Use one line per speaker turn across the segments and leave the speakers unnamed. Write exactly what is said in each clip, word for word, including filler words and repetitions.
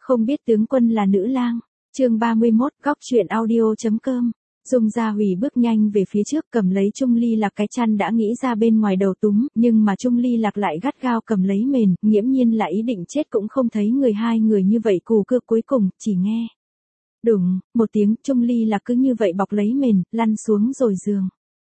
Không biết tướng quân là nữ lang. Chương ba mươi mốt, góc truyện audio.com. Dung Gia Hủy bước nhanh về phía trước cầm lấy Trung Ly Lạc cái chăn đã nghĩ ra bên ngoài đầu túm, nhưng mà Trung Ly Lạc lại gắt gao cầm lấy mền, nghiễm nhiên là ý định chết cũng không thấy người hai người như vậy cù cưa cuối cùng, chỉ nghe. Đùng, một tiếng, Trung Ly Lạc cứ như vậy bọc lấy mền, lăn xuống rồi giường.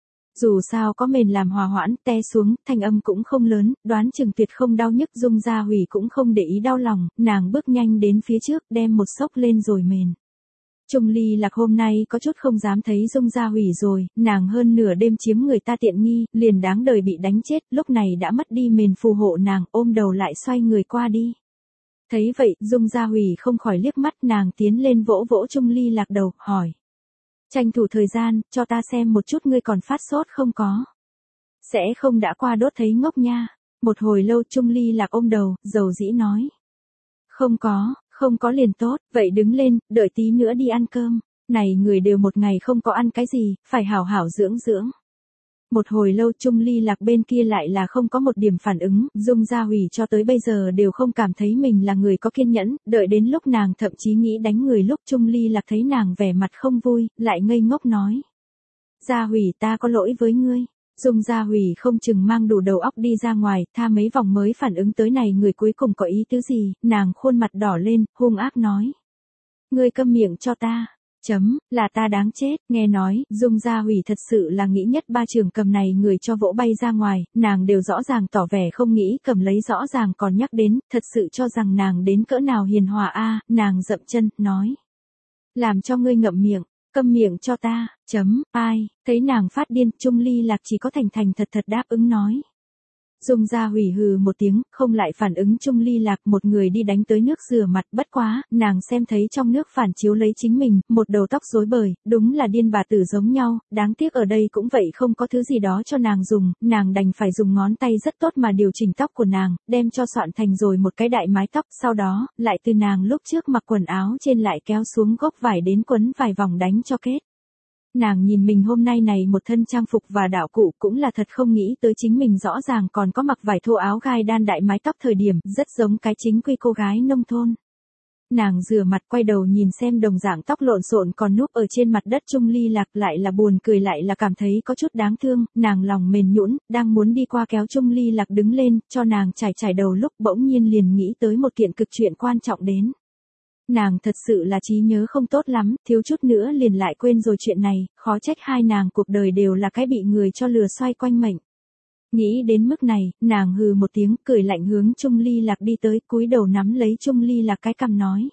Dù sao có mền làm hòa hoãn, te xuống, thanh âm cũng không lớn, đoán chừng tuyệt không đau nhức. Dung Gia Hủy cũng không để ý đau lòng, nàng bước nhanh đến phía trước, đem một xốc lên rồi mền. Trung Ly Lạc hôm nay có chút không dám thấy Dung Gia Hủy rồi, nàng hơn nửa đêm chiếm người ta tiện nghi, liền đáng đời bị đánh chết, lúc này đã mất đi mền phù hộ nàng, ôm đầu lại xoay người qua đi. Thấy vậy, Dung Gia Hủy không khỏi liếc mắt, nàng tiến lên vỗ vỗ Trung Ly Lạc đầu, hỏi. Tranh thủ thời gian, cho ta xem một chút ngươi còn phát sốt không có. Sẽ không đã qua đốt thấy ngốc nha. Một hồi lâu Trung Ly Lạc ôm đầu, dầu dĩ nói. Không có, không có liền tốt, vậy đứng lên, đợi tí nữa đi ăn cơm. Này người đều một ngày không có ăn cái gì, phải hảo hảo dưỡng dưỡng. Một hồi lâu Trung Ly Lạc bên kia lại là không có một điểm phản ứng, Dung Gia Hủy cho tới bây giờ đều không cảm thấy mình là người có kiên nhẫn, đợi đến lúc nàng thậm chí nghĩ đánh người lúc Trung Ly Lạc thấy nàng vẻ mặt không vui, lại ngây ngốc nói. Gia Hủy ta có lỗi với ngươi. Dung Gia Hủy không chừng mang đủ đầu óc đi ra ngoài, tha mấy vòng mới phản ứng tới này người cuối cùng có ý tứ gì, nàng khuôn mặt đỏ lên, hung ác nói. Ngươi câm miệng cho ta. Chấm, là ta đáng chết, nghe nói, Dung Gia Hủy thật sự là nghĩ nhất ba trường cầm này người cho vỗ bay ra ngoài, nàng đều rõ ràng tỏ vẻ không nghĩ cầm lấy rõ ràng còn nhắc đến, thật sự cho rằng nàng đến cỡ nào hiền hòa a, nàng dậm chân, nói. Làm cho ngươi ngậm miệng, câm miệng cho ta, chấm, ai, thấy nàng phát điên, Trung Ly Lạc chỉ có thành thành thật thật đáp ứng nói. Dung Gia Hủy hừ một tiếng, không lại phản ứng. Trung Ly Lạc một người đi đánh tới nước rửa mặt, bất quá, nàng xem thấy trong nước phản chiếu lấy chính mình, một đầu tóc rối bời, đúng là điên bà tử giống nhau, đáng tiếc ở đây cũng vậy không có thứ gì đó cho nàng dùng, nàng đành phải dùng ngón tay rất tốt mà điều chỉnh tóc của nàng, đem cho soạn thành rồi một cái đại mái tóc, sau đó, lại từ nàng lúc trước mặc quần áo trên lại kéo xuống gốc vải đến quấn vài vòng đánh cho kết. Nàng nhìn mình hôm nay này một thân trang phục và đạo cụ cũng là thật không nghĩ tới chính mình rõ ràng còn có mặc vải thô áo gai đan đại mái tóc thời điểm, rất giống cái chính quy cô gái nông thôn. Nàng rửa mặt quay đầu nhìn xem đồng dạng tóc lộn xộn còn núp ở trên mặt đất Trung Ly Lạc, lại là buồn cười lại là cảm thấy có chút đáng thương, nàng lòng mềm nhũn, đang muốn đi qua kéo Trung Ly Lạc đứng lên, cho nàng chải chải đầu lúc bỗng nhiên liền nghĩ tới một kiện cực chuyện quan trọng đến. Nàng thật sự là trí nhớ không tốt lắm, thiếu chút nữa liền lại quên rồi chuyện này, khó trách hai nàng cuộc đời đều là cái bị người cho lừa xoay quanh mệnh. Nghĩ đến mức này, nàng hừ một tiếng, cười lạnh hướng Trung Ly Lạc đi tới, cúi đầu nắm lấy Trung Ly Lạc cái cằm nói.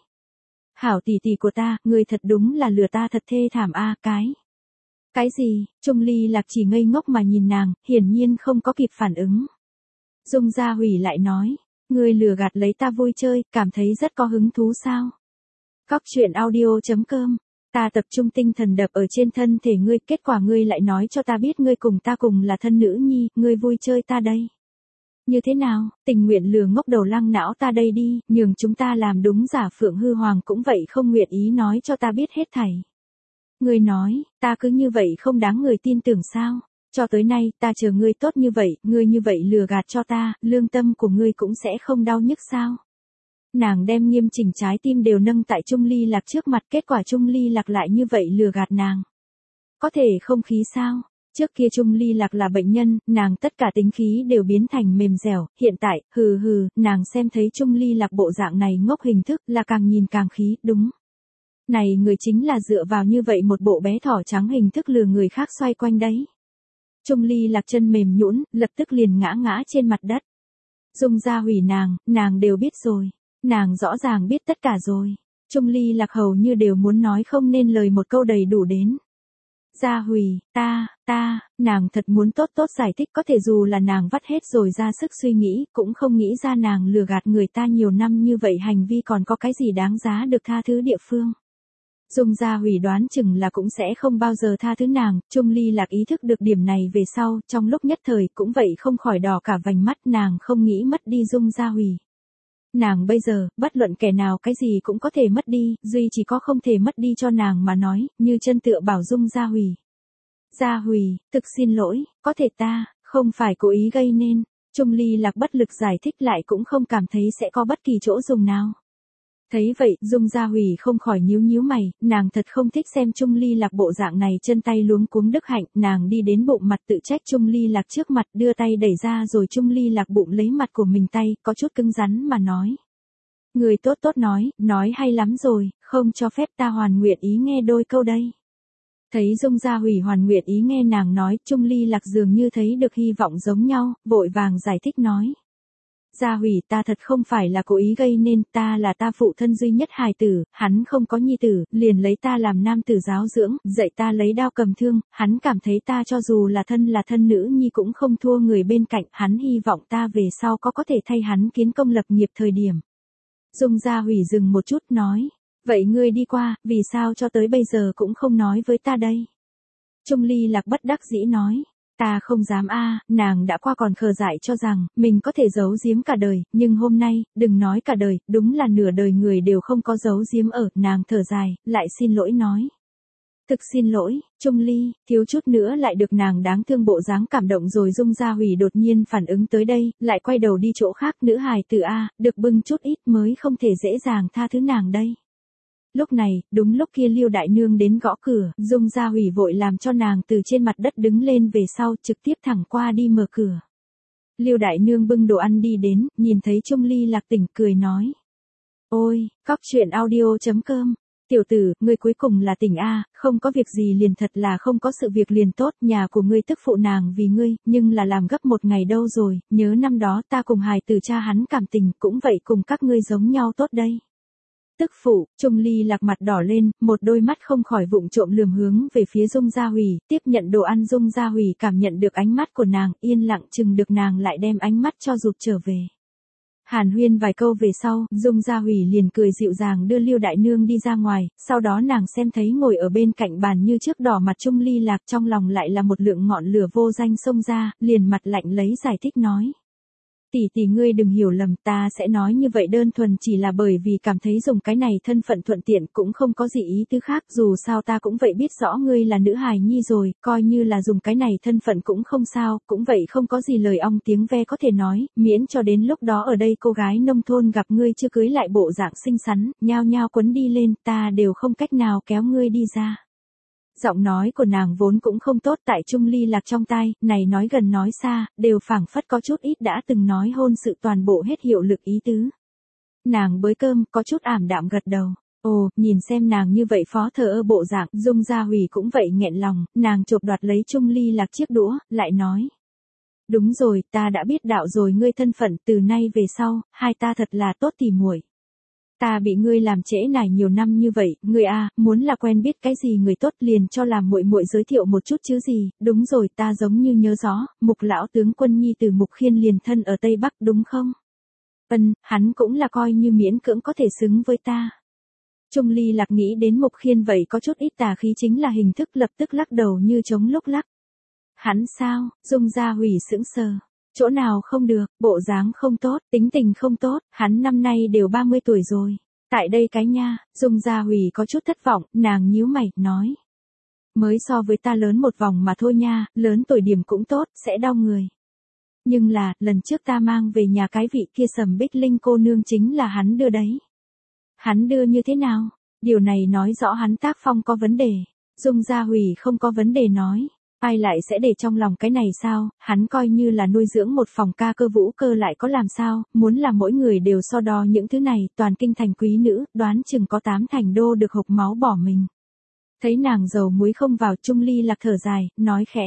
Hảo tỷ tỷ của ta, ngươi thật đúng là lừa ta thật thê thảm a, cái. Cái gì? Trung Ly Lạc chỉ ngây ngốc mà nhìn nàng, hiển nhiên không có kịp phản ứng. Dung Gia Hủy lại nói, ngươi lừa gạt lấy ta vui chơi, cảm thấy rất có hứng thú sao? Góc truyện audio.com. Ta tập trung tinh thần đập ở trên thân thể ngươi, kết quả ngươi lại nói cho ta biết ngươi cùng ta cùng là thân nữ nhi, ngươi vui chơi ta đây. Như thế nào, tình nguyện lừa ngốc đầu lăng não ta đây đi, nhường chúng ta làm đúng giả Phượng Hư Hoàng cũng vậy không nguyện ý nói cho ta biết hết thảy. Ngươi nói, ta cứ như vậy không đáng người tin tưởng sao? Cho tới nay, ta chờ ngươi tốt như vậy, ngươi như vậy lừa gạt cho ta, lương tâm của ngươi cũng sẽ không đau nhức sao? Nàng đem nghiêm chỉnh trái tim đều nâng tại Trung Ly Lạc trước mặt, kết quả Trung Ly Lạc lại như vậy lừa gạt nàng. Có thể không khí sao? Trước kia Trung Ly Lạc là bệnh nhân, nàng tất cả tính khí đều biến thành mềm dẻo, hiện tại, hừ hừ, nàng xem thấy Trung Ly Lạc bộ dạng này ngốc hình thức là càng nhìn càng khí, đúng. Này người chính là dựa vào như vậy một bộ bé thỏ trắng hình thức lừa người khác xoay quanh đấy. Trung Ly Lạc chân mềm nhũn, lập tức liền ngã ngã trên mặt đất. Dung Gia Hủy nàng, nàng đều biết rồi. Nàng rõ ràng biết tất cả rồi. Trung Ly Lạc hầu như đều muốn nói không nên lời một câu đầy đủ đến. Gia Hủy, ta, ta, nàng thật muốn tốt tốt giải thích, có thể dù là nàng vắt hết rồi ra sức suy nghĩ, cũng không nghĩ ra nàng lừa gạt người ta nhiều năm như vậy hành vi còn có cái gì đáng giá được tha thứ địa phương. Dung Gia Hủy đoán chừng là cũng sẽ không bao giờ tha thứ nàng, Trung Ly Lạc ý thức được điểm này về sau, trong lúc nhất thời cũng vậy không khỏi đỏ cả vành mắt, nàng không nghĩ mất đi Dung Gia Hủy. Nàng bây giờ, bất luận kẻ nào cái gì cũng có thể mất đi, duy chỉ có không thể mất đi cho nàng mà nói, như chân tựa bảo Dung Gia Hủy. Gia Hủy, thực xin lỗi, có thể ta, không phải cố ý gây nên. Trung Ly Lạc bất lực giải thích lại cũng không cảm thấy sẽ có bất kỳ chỗ dùng nào. Thấy vậy, Dung Gia Hủy không khỏi nhíu nhíu mày, nàng thật không thích xem Trung Ly Lạc bộ dạng này chân tay luống cuống đức hạnh, nàng đi đến bụng mặt tự trách Trung Ly Lạc trước mặt đưa tay đẩy ra rồi Trung Ly Lạc bụng lấy mặt của mình tay, có chút cứng rắn mà nói. Người tốt tốt nói, nói hay lắm rồi, không cho phép ta hoàn nguyện ý nghe đôi câu đây. Thấy Dung Gia Hủy hoàn nguyện ý nghe nàng nói, Trung Ly Lạc dường như thấy được hy vọng giống nhau, vội vàng giải thích nói. Gia Hủy, ta thật không phải là cố ý gây nên, ta là ta phụ thân duy nhất hài tử, hắn không có nhi tử, liền lấy ta làm nam tử giáo dưỡng, dạy ta lấy đao cầm thương, hắn cảm thấy ta cho dù là thân là thân nữ nhi cũng không thua người bên cạnh, hắn hy vọng ta về sau có có thể thay hắn kiến công lập nghiệp thời điểm. Dung Gia Hủy dừng một chút nói, vậy ngươi đi qua, vì sao cho tới bây giờ cũng không nói với ta đây? Trung Ly Lạc bất đắc dĩ nói. Ta không dám a, nàng đã qua còn khờ dại cho rằng, mình có thể giấu giếm cả đời, nhưng hôm nay, đừng nói cả đời, đúng là nửa đời người đều không có giấu giếm ở, nàng thở dài, lại xin lỗi nói. Thực xin lỗi, Trung Ly, thiếu chút nữa lại được nàng đáng thương bộ dáng cảm động rồi. Dung Gia Hủy đột nhiên phản ứng tới đây, lại quay đầu đi chỗ khác, nữ hài tử a, được bưng chút ít mới không thể dễ dàng tha thứ nàng đây. Lúc này, đúng lúc kia Liêu Đại Nương đến gõ cửa, Dung Gia Hủy vội làm cho nàng từ trên mặt đất đứng lên về sau, trực tiếp thẳng qua đi mở cửa. Liêu Đại Nương bưng đồ ăn đi đến, nhìn thấy Trung Ly Lạc tỉnh, cười nói. Ôi, cóc truyện audio chấm com. Tiểu tử, ngươi cuối cùng là tỉnh a, không có việc gì liền thật là không có sự việc liền tốt, nhà của ngươi tức phụ nàng vì ngươi, nhưng là làm gấp một ngày đâu rồi, nhớ năm đó ta cùng hài tử cha hắn cảm tình, cũng vậy cùng các ngươi giống nhau tốt đây. Tức phụ, Trung Ly Lạc mặt đỏ lên, một đôi mắt không khỏi vụng trộm lườm hướng về phía Dung Gia Hủy, tiếp nhận đồ ăn. Dung Gia Hủy cảm nhận được ánh mắt của nàng, yên lặng chừng được nàng lại đem ánh mắt cho rụt trở về. Hàn huyên vài câu về sau, Dung Gia Hủy liền cười dịu dàng đưa Liêu Đại Nương đi ra ngoài, sau đó nàng xem thấy ngồi ở bên cạnh bàn như trước đỏ mặt Trung Ly Lạc, trong lòng lại là một lượng ngọn lửa vô danh xông ra, liền mặt lạnh lấy giải thích nói. Tỷ tỷ ngươi đừng hiểu lầm, ta sẽ nói như vậy đơn thuần chỉ là bởi vì cảm thấy dùng cái này thân phận thuận tiện, cũng không có gì ý tứ khác, dù sao ta cũng vậy biết rõ ngươi là nữ hài nhi rồi, coi như là dùng cái này thân phận cũng không sao, cũng vậy không có gì lời ong tiếng ve có thể nói, miễn cho đến lúc đó ở đây cô gái nông thôn gặp ngươi chưa cưới lại bộ dạng xinh xắn, nhao nhao quấn đi lên, ta đều không cách nào kéo ngươi đi ra. Giọng nói của nàng vốn cũng không tốt, tại Trung Ly Lạc trong tai, này nói gần nói xa, đều phảng phất có chút ít đã từng nói hôn sự toàn bộ hết hiệu lực ý tứ. Nàng bới cơm, có chút ảm đạm gật đầu. Ồ, nhìn xem nàng như vậy phó thờ ơ bộ dạng, Dung Gia Hủy cũng vậy nghẹn lòng, nàng chộp đoạt lấy Trung Ly Lạc chiếc đũa, lại nói. Đúng rồi, ta đã biết đạo rồi ngươi thân phận, từ nay về sau, hai ta thật là tốt tỉ muội. Ta bị ngươi làm trễ nải nhiều năm như vậy, ngươi a, muốn là quen biết cái gì người tốt liền cho làm muội muội giới thiệu một chút chứ gì, đúng rồi, ta giống như nhớ rõ, Mục lão tướng quân nhi từ Mục Khiên liền thân ở Tây Bắc đúng không? Ân, hắn cũng là coi như miễn cưỡng có thể xứng với ta. Trung Ly Lạc nghĩ đến Mục Khiên vậy có chút ít tà khí chính là hình thức lập tức lắc đầu như trống lúc lắc. Hắn sao? Dung Gia Hủy sững sờ. Chỗ nào không được, bộ dáng không tốt, tính tình không tốt, hắn năm nay đều ba mươi tuổi rồi. Tại đây cái nha, Dung Gia Hủy có chút thất vọng, nàng nhíu mày, nói. Mới so với ta lớn một vòng mà thôi nha, lớn tuổi điểm cũng tốt, sẽ đau người. Nhưng là, lần trước ta mang về nhà cái vị kia Sầm Bích Linh cô nương chính là hắn đưa đấy. Hắn đưa như thế nào? Điều này nói rõ hắn tác phong có vấn đề. Dung Gia Hủy không có vấn đề nói. Ai lại sẽ để trong lòng cái này sao, hắn coi như là nuôi dưỡng một phòng ca cơ vũ cơ lại có làm sao, muốn là mỗi người đều so đo những thứ này, toàn kinh thành quý nữ, đoán chừng có tám thành đô được hộc máu bỏ mình. Thấy nàng dầu muối không vào, Trung Ly Lạc thở dài, nói khẽ.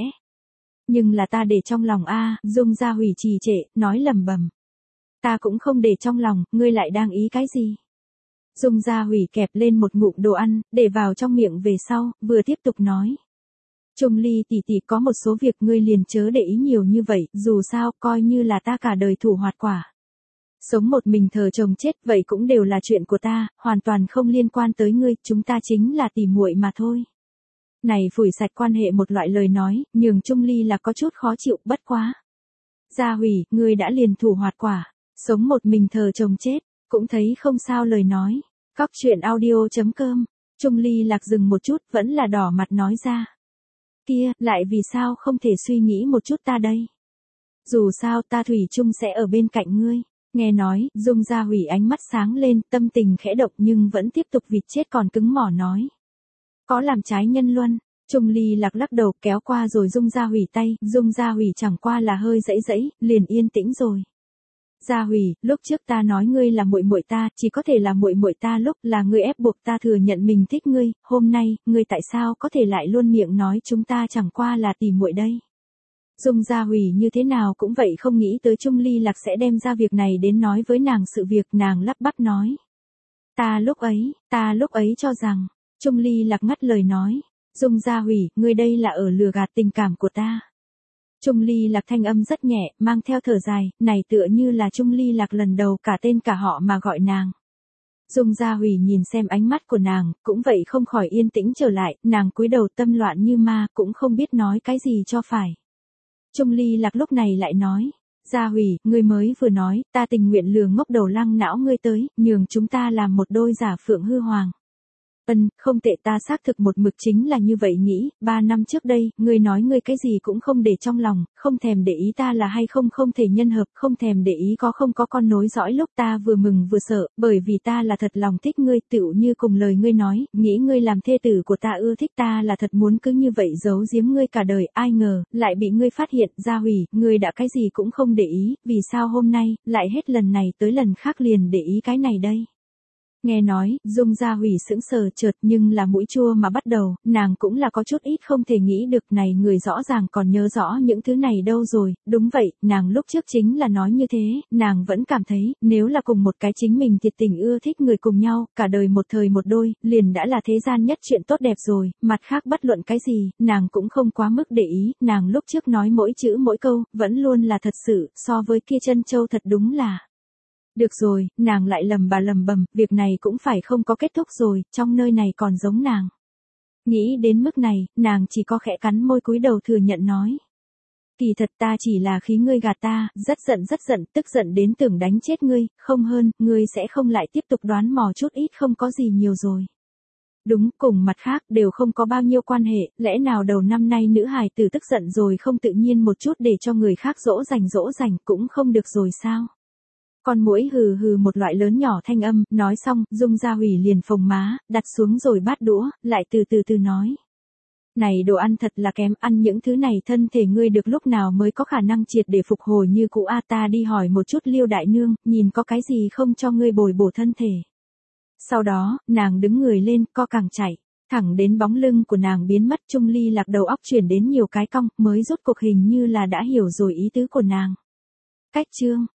Nhưng là ta để trong lòng a, Dung Gia Hủy trì trệ, nói lầm bầm. Ta cũng không để trong lòng, ngươi lại đang ý cái gì? Dung Gia Hủy kẹp lên một ngụm đồ ăn, để vào trong miệng về sau, vừa tiếp tục nói. Trung Ly tỷ tỷ, có một số việc ngươi liền chớ để ý nhiều như vậy, dù sao coi như là ta cả đời thủ hoạt quả. Sống một mình thờ chồng chết vậy cũng đều là chuyện của ta, hoàn toàn không liên quan tới ngươi, chúng ta chính là tỉ muội mà thôi. Này phủi sạch quan hệ một loại lời nói, nhường Trung Ly là có chút khó chịu, bất quá. Gia Hủy, ngươi đã liền thủ hoạt quả, sống một mình thờ chồng chết, cũng thấy không sao lời nói. Cóc truyện audio chấm com, Trung Ly Lạc dừng một chút, vẫn là đỏ mặt nói ra. Kia, lại vì sao không thể suy nghĩ một chút ta đây? Dù sao ta thủy chung sẽ ở bên cạnh ngươi. Nghe nói, Dung Gia Hủy ánh mắt sáng lên, tâm tình khẽ động nhưng vẫn tiếp tục vịt chết còn cứng mỏ nói. Có làm trái nhân luân. Trung Ly Lạc lắc đầu kéo qua rồi Dung Gia Hủy tay, Dung Gia Hủy chẳng qua là hơi dãy dãy, liền yên tĩnh rồi. Gia Hủy, lúc trước ta nói ngươi là muội muội ta, chỉ có thể là muội muội ta lúc là ngươi ép buộc ta thừa nhận mình thích ngươi, hôm nay, ngươi tại sao có thể lại luôn miệng nói chúng ta chẳng qua là tỉ muội đây. Dung Gia Hủy như thế nào cũng vậy không nghĩ tới Trung Ly Lạc sẽ đem ra việc này đến nói với nàng sự việc, nàng lắp bắp nói. Ta lúc ấy, ta lúc ấy cho rằng, Trung Ly Lạc ngắt lời nói. Dung Gia Hủy, ngươi đây là ở lừa gạt tình cảm của ta. Trung Ly Lạc thanh âm rất nhẹ, mang theo thở dài, này tựa như là Trung Ly Lạc lần đầu cả tên cả họ mà gọi nàng. Dung Gia Hủy nhìn xem ánh mắt của nàng, cũng vậy không khỏi yên tĩnh trở lại, nàng cúi đầu tâm loạn như ma, cũng không biết nói cái gì cho phải. Trung Ly Lạc lúc này lại nói, Gia Hủy, ngươi mới vừa nói, ta tình nguyện lừa ngốc đầu lăng não ngươi tới, nhường chúng ta làm một đôi giả phượng hư hoàng. Ân, không tệ, ta xác thực một mực chính là như vậy nghĩ, ba năm trước đây, ngươi nói ngươi cái gì cũng không để trong lòng, không thèm để ý ta là hay không không thể nhân hợp, không thèm để ý có không có con nối dõi lúc ta vừa mừng vừa sợ, bởi vì ta là thật lòng thích ngươi, tựu như cùng lời ngươi nói, nghĩ ngươi làm thê tử của ta ưa thích ta là thật muốn cứ như vậy giấu giếm ngươi cả đời, ai ngờ, lại bị ngươi phát hiện. Gia Hủy, ngươi đã cái gì cũng không để ý, vì sao hôm nay, lại hết lần này tới lần khác liền để ý cái này đây. Nghe nói, Dung Gia Hủy sững sờ chợt nhưng là mũi chua mà bắt đầu, nàng cũng là có chút ít không thể nghĩ được này người rõ ràng còn nhớ rõ những thứ này đâu rồi, đúng vậy, nàng lúc trước chính là nói như thế, nàng vẫn cảm thấy, nếu là cùng một cái chính mình thiệt tình ưa thích người cùng nhau, cả đời một thời một đôi, liền đã là thế gian nhất chuyện tốt đẹp rồi, mặt khác bất luận cái gì, nàng cũng không quá mức để ý, nàng lúc trước nói mỗi chữ mỗi câu, vẫn luôn là thật sự, so với kia chân châu thật đúng là. Được rồi, nàng lại lầm bà lầm bầm, việc này cũng phải không có kết thúc rồi, trong nơi này còn giống nàng. Nghĩ đến mức này, nàng chỉ có khẽ cắn môi cúi đầu thừa nhận nói. Kỳ thật ta chỉ là khí ngươi gạt ta, rất giận rất giận, tức giận đến tưởng đánh chết ngươi, không hơn, ngươi sẽ không lại tiếp tục đoán mò chút ít không có gì nhiều rồi. Đúng, cùng mặt khác, đều không có bao nhiêu quan hệ, lẽ nào đầu năm nay nữ hài tử tức giận rồi không tự nhiên một chút để cho người khác dỗ dành dỗ dành cũng không được rồi sao? Con muỗi hừ hừ một loại lớn nhỏ thanh âm, nói xong, Dung Gia Hủy liền phồng má, đặt xuống rồi bát đũa, lại từ từ từ nói. Này đồ ăn thật là kém, ăn những thứ này thân thể ngươi được lúc nào mới có khả năng triệt để phục hồi như cũ. A ta đi hỏi một chút Liêu đại nương, nhìn có cái gì không cho ngươi bồi bổ thân thể. Sau đó, nàng đứng người lên, co càng chạy, thẳng đến bóng lưng của nàng biến mất. Trung Ly Lạc đầu óc chuyển đến nhiều cái cong, mới rốt cuộc hình như là đã hiểu rồi ý tứ của nàng. Cách chương